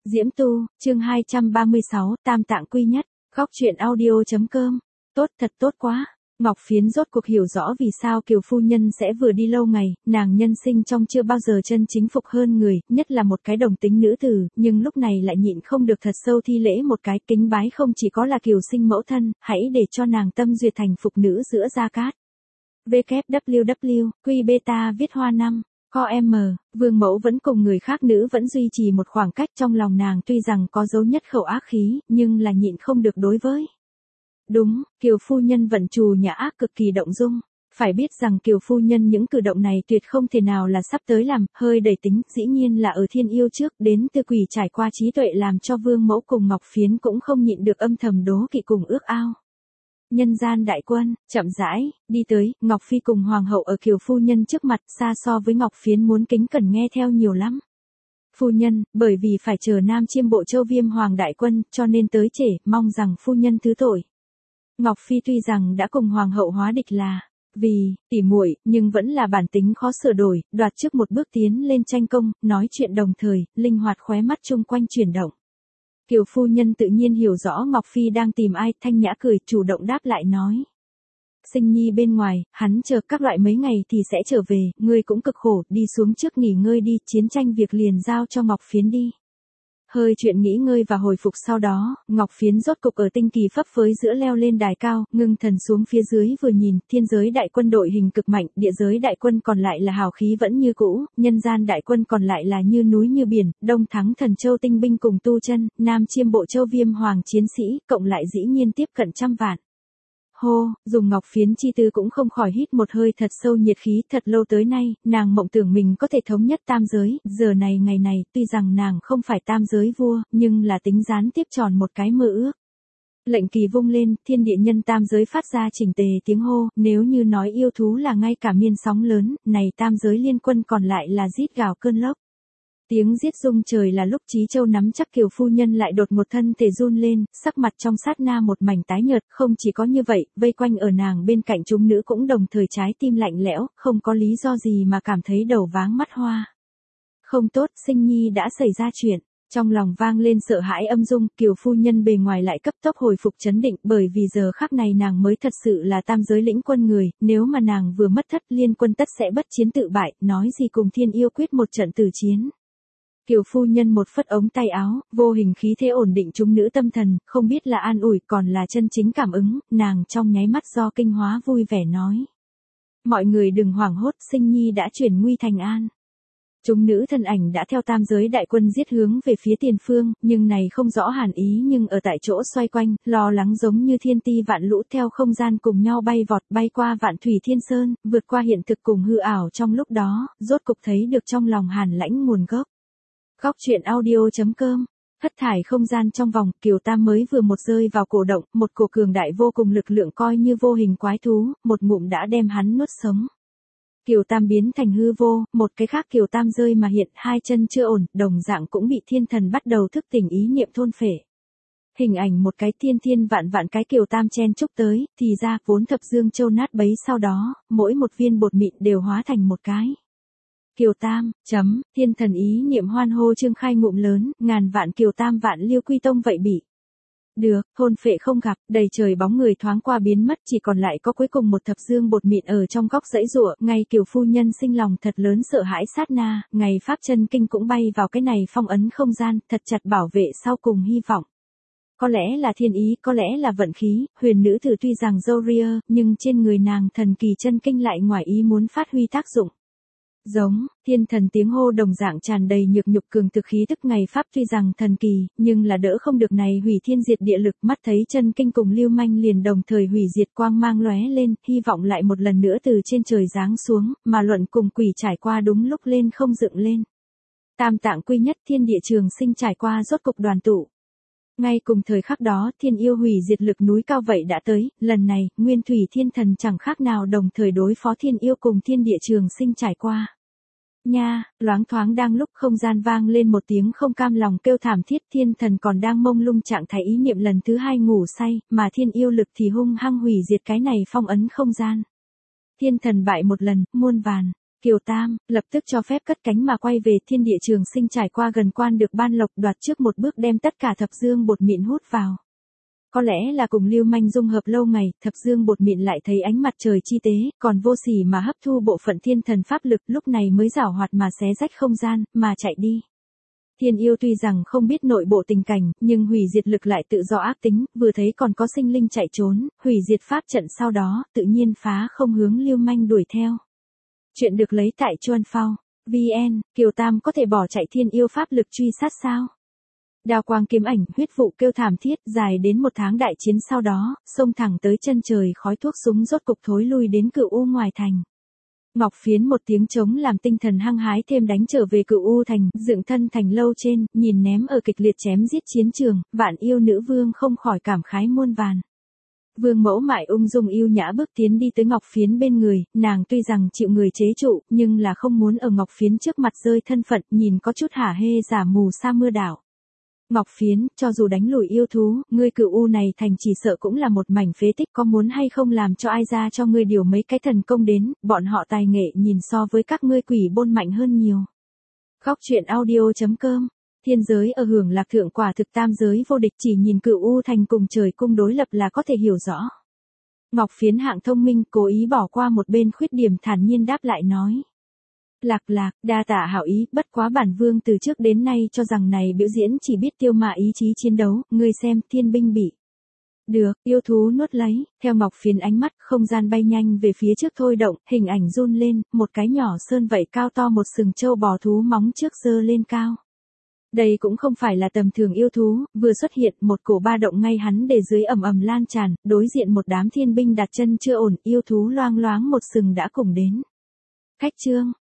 Diễm Tu, chương 236, Tam Tạng Quy Nhất, góc truyện audio.com. Tốt, thật tốt quá. Ngọc Phiến rốt cuộc hiểu rõ vì sao Kiều phu nhân sẽ vừa đi lâu ngày, nàng nhân sinh trong chưa bao giờ chân chính phục hơn người, nhất là một cái đồng tính nữ tử, nhưng lúc này lại nhịn không được thật sâu thi lễ một cái kính bái không chỉ có là Kiều sinh mẫu thân, hãy để cho nàng tâm duyệt thành phục nữ giữa gia cát. www, Quy Beta viết hoa 5. Co M, vương mẫu vẫn cùng người khác nữ vẫn duy trì một khoảng cách trong lòng nàng tuy rằng có dấu nhất khẩu ác khí, nhưng là nhịn không được đối với. Đúng, Kiều phu nhân vận trù nhã ác cực kỳ động dung. Phải biết rằng Kiều phu nhân những cử động này tuyệt không thể nào là sắp tới làm, hơi đẩy tính, dĩ nhiên là ở thiên yêu trước, đến từ quỷ trải qua trí tuệ làm cho vương mẫu cùng Ngọc Phiến cũng không nhịn được âm thầm đố kỵ cùng ước ao. Nhân gian đại quân, chậm rãi, đi tới, Ngọc Phi cùng Hoàng hậu ở Kiều phu nhân trước mặt xa so với Ngọc Phiến muốn kính cẩn nghe theo nhiều lắm. Phu nhân, bởi vì phải chờ Nam Chiêm Bộ Châu Viêm Hoàng đại quân, cho nên tới trễ, mong rằng phu nhân thứ tội. Ngọc Phi tuy rằng đã cùng Hoàng hậu hóa địch là vì tỉ muội, nhưng vẫn là bản tính khó sửa đổi, đoạt trước một bước tiến lên tranh công, nói chuyện đồng thời, linh hoạt khóe mắt chung quanh chuyển động. Kiều phu nhân tự nhiên hiểu rõ Ngọc Phi đang tìm ai, thanh nhã cười, chủ động đáp lại nói. Sinh nhi bên ngoài, hắn chờ các loại mấy ngày thì sẽ trở về, ngươi cũng cực khổ, đi xuống trước nghỉ ngơi đi, chiến tranh việc liền giao cho Ngọc Phiến đi. Hơi chuyện nghỉ ngơi và hồi phục sau đó, Ngọc Phiến rốt cục ở tinh kỳ phấp phới giữa leo lên đài cao, ngưng thần xuống phía dưới vừa nhìn, thiên giới đại quân đội hình cực mạnh, địa giới đại quân còn lại là hào khí vẫn như cũ, nhân gian đại quân còn lại là như núi như biển, Đông Thắng Thần Châu tinh binh cùng tu chân, Nam Chiêm Bộ Châu Viêm Hoàng chiến sĩ, cộng lại dĩ nhiên tiếp cận 100 vạn. Hô, dùng Ngọc Phiến chi tư cũng không khỏi hít một hơi thật sâu nhiệt khí, thật lâu tới nay, nàng mộng tưởng mình có thể thống nhất tam giới, giờ này ngày này, tuy rằng nàng không phải tam giới vua, nhưng là tính gián tiếp tròn một cái mơ ước. Lệnh kỳ vung lên, thiên địa nhân tam giới phát ra chỉnh tề tiếng hô, nếu như nói yêu thú là ngay cả miên sóng lớn, này tam giới liên quân còn lại là rít gào cơn lốc. Tiếng giết rung trời là lúc Chí Châu nắm chắc Kiều phu nhân lại đột một thân thể run lên, sắc mặt trong sát na một mảnh tái nhợt, không chỉ có như vậy, vây quanh ở nàng bên cạnh chúng nữ cũng đồng thời trái tim lạnh lẽo, không có lý do gì mà cảm thấy đầu váng mắt hoa. Không tốt, sinh nhi đã xảy ra chuyện. Trong lòng vang lên sợ hãi âm dung, Kiều phu nhân bề ngoài lại cấp tốc hồi phục trấn định, bởi vì giờ khắc này nàng mới thật sự là tam giới lĩnh quân người, nếu mà nàng vừa mất thất liên quân tất sẽ bất chiến tự bại, nói gì cùng thiên yêu quyết một trận tử chiến. Kiều phu nhân một phất ống tay áo, vô hình khí thế ổn định chúng nữ tâm thần, không biết là an ủi còn là chân chính cảm ứng, nàng trong nháy mắt do kinh hóa vui vẻ nói. Mọi người đừng hoảng hốt, sinh nhi đã chuyển nguy thành an. Chúng nữ thân ảnh đã theo tam giới đại quân giết hướng về phía tiền phương, nhưng này không rõ hàn ý nhưng ở tại chỗ xoay quanh, lo lắng giống như thiên ti vạn lũ theo không gian cùng nhau bay vọt bay qua vạn thủy thiên sơn, vượt qua hiện thực cùng hư ảo trong lúc đó, rốt cục thấy được trong lòng hàn lãnh nguồn gốc. Góc truyện audio.com. Thất thải không gian trong vòng, Kiều Tam mới vừa một rơi vào cổ động, một cổ cường đại vô cùng lực lượng coi như vô hình quái thú, một ngụm đã đem hắn nuốt sống. Kiều Tam biến thành hư vô, một cái khác Kiều Tam rơi mà hiện, hai chân chưa ổn, đồng dạng cũng bị thiên thần bắt đầu thức tỉnh ý niệm thôn phệ. Hình ảnh một cái thiên vạn vạn cái Kiều Tam chen chúc tới, thì ra vốn thập dương châu nát bấy sau đó, mỗi một viên bột mịn đều hóa thành một cái. Kiều Tam, thiên thần ý niệm hoan hô trương khai ngụm lớn, ngàn vạn Kiều Tam vạn liêu quy tông vậy bị. Được, thôn phệ không gặp, đầy trời bóng người thoáng qua biến mất, chỉ còn lại có cuối cùng một thập dương bột mịn ở trong góc dãy giụa, ngay Kiều phu nhân sinh lòng thật lớn sợ hãi sát na, ngày pháp chân kinh cũng bay vào cái này phong ấn không gian, thật chặt bảo vệ sau cùng hy vọng. Có lẽ là thiên ý, có lẽ là vận khí, huyền nữ tử tuy rằng dâu ria, nhưng trên người nàng thần kỳ chân kinh lại ngoài ý muốn phát huy tác dụng. Giống, thiên thần tiếng hô đồng dạng tràn đầy nhược nhục cường thực khí tức ngày pháp tuy rằng thần kỳ, nhưng là đỡ không được này hủy thiên diệt địa lực, mắt thấy chân kinh cùng lưu manh liền đồng thời hủy diệt quang mang lóe lên, hy vọng lại một lần nữa từ trên trời giáng xuống, mà luận cùng quỷ trải qua đúng lúc lên không dựng lên. Tam tạng quy nhất thiên địa trường sinh trải qua rốt cục đoàn tụ. Ngay cùng thời khắc đó, thiên yêu hủy diệt lực núi cao vậy đã tới, lần này, nguyên thủy thiên thần chẳng khác nào đồng thời đối phó thiên yêu cùng thiên địa trường sinh trải qua. Nha, loáng thoáng đang lúc không gian vang lên một tiếng không cam lòng kêu thảm thiết, thiên thần còn đang mông lung trạng thái ý niệm lần thứ hai ngủ say, mà thiên yêu lực thì hung hăng hủy diệt cái này phong ấn không gian. Thiên thần bại một lần, muôn vàn. Kiều Tam, lập tức cho phép cất cánh mà quay về Thiên Địa Trường Sinh, trải qua gần quan được ban lộc, đoạt trước một bước đem tất cả thập dương bột mịn hút vào. Có lẽ là cùng Lưu Manh dung hợp lâu ngày, thập dương bột mịn lại thấy ánh mặt trời chi tế, còn vô sỉ mà hấp thu bộ phận thiên thần pháp lực, lúc này mới giảo hoạt mà xé rách không gian, mà chạy đi. Thiên yêu tuy rằng không biết nội bộ tình cảnh, nhưng hủy diệt lực lại tự do ác tính, vừa thấy còn có sinh linh chạy trốn, hủy diệt pháp trận sau đó, tự nhiên phá không hướng Lưu Manh đuổi theo. Chuyện được lấy tại Chuan Phao. VN, Kiều Tam có thể bỏ chạy thiên yêu pháp lực truy sát sao? Đao quang kiếm ảnh, huyết vụ kêu thảm thiết, dài đến 1 tháng đại chiến sau đó, xông thẳng tới chân trời, khói thuốc súng rốt cục thối lui đến Cửu U ngoài thành. Ngọc Phiến một tiếng trống làm tinh thần hăng hái thêm đánh trở về Cửu U thành, dựng thân thành lâu trên, nhìn ném ở kịch liệt chém giết chiến trường, vạn yêu nữ vương không khỏi cảm khái muôn vàn. Vương Mẫu Mại ung dung yêu nhã bước tiến đi tới Ngọc Phiến bên người, nàng tuy rằng chịu người chế trụ, nhưng là không muốn ở Ngọc Phiến trước mặt rơi thân phận, nhìn có chút hả hê giả mù sa mưa đảo. Ngọc Phiến, cho dù đánh lùi yêu thú, ngươi Cửu U này thành chỉ sợ cũng là một mảnh phế tích, có muốn hay không làm cho ai ra cho ngươi điều mấy cái thần công đến, bọn họ tài nghệ nhìn so với các ngươi quỷ bôn mạnh hơn nhiều. Khóc chuyện audio.com. Thiên giới ở hưởng lạc thượng quả thực tam giới vô địch, chỉ nhìn Cửu U thành cùng trời cung đối lập là có thể hiểu rõ. Ngọc Phiến hạng thông minh, cố ý bỏ qua một bên khuyết điểm, thản nhiên đáp lại nói. Lạc, đa tạ hảo ý, bất quá bản vương từ trước đến nay cho rằng này biểu diễn chỉ biết tiêu mạ ý chí chiến đấu, ngươi xem, thiên binh bị. Được, yêu thú nuốt lấy, theo Ngọc Phiến ánh mắt, không gian bay nhanh về phía trước thôi động, hình ảnh run lên, một cái nhỏ sơn vậy cao to một sừng trâu bò thú móng trước giơ lên cao. Đây cũng không phải là tầm thường yêu thú, vừa xuất hiện, một cổ ba động ngay hắn để dưới ầm ầm lan tràn, đối diện một đám thiên binh đặt chân chưa ổn, yêu thú loang loáng một sừng đã cùng đến. Khách trương,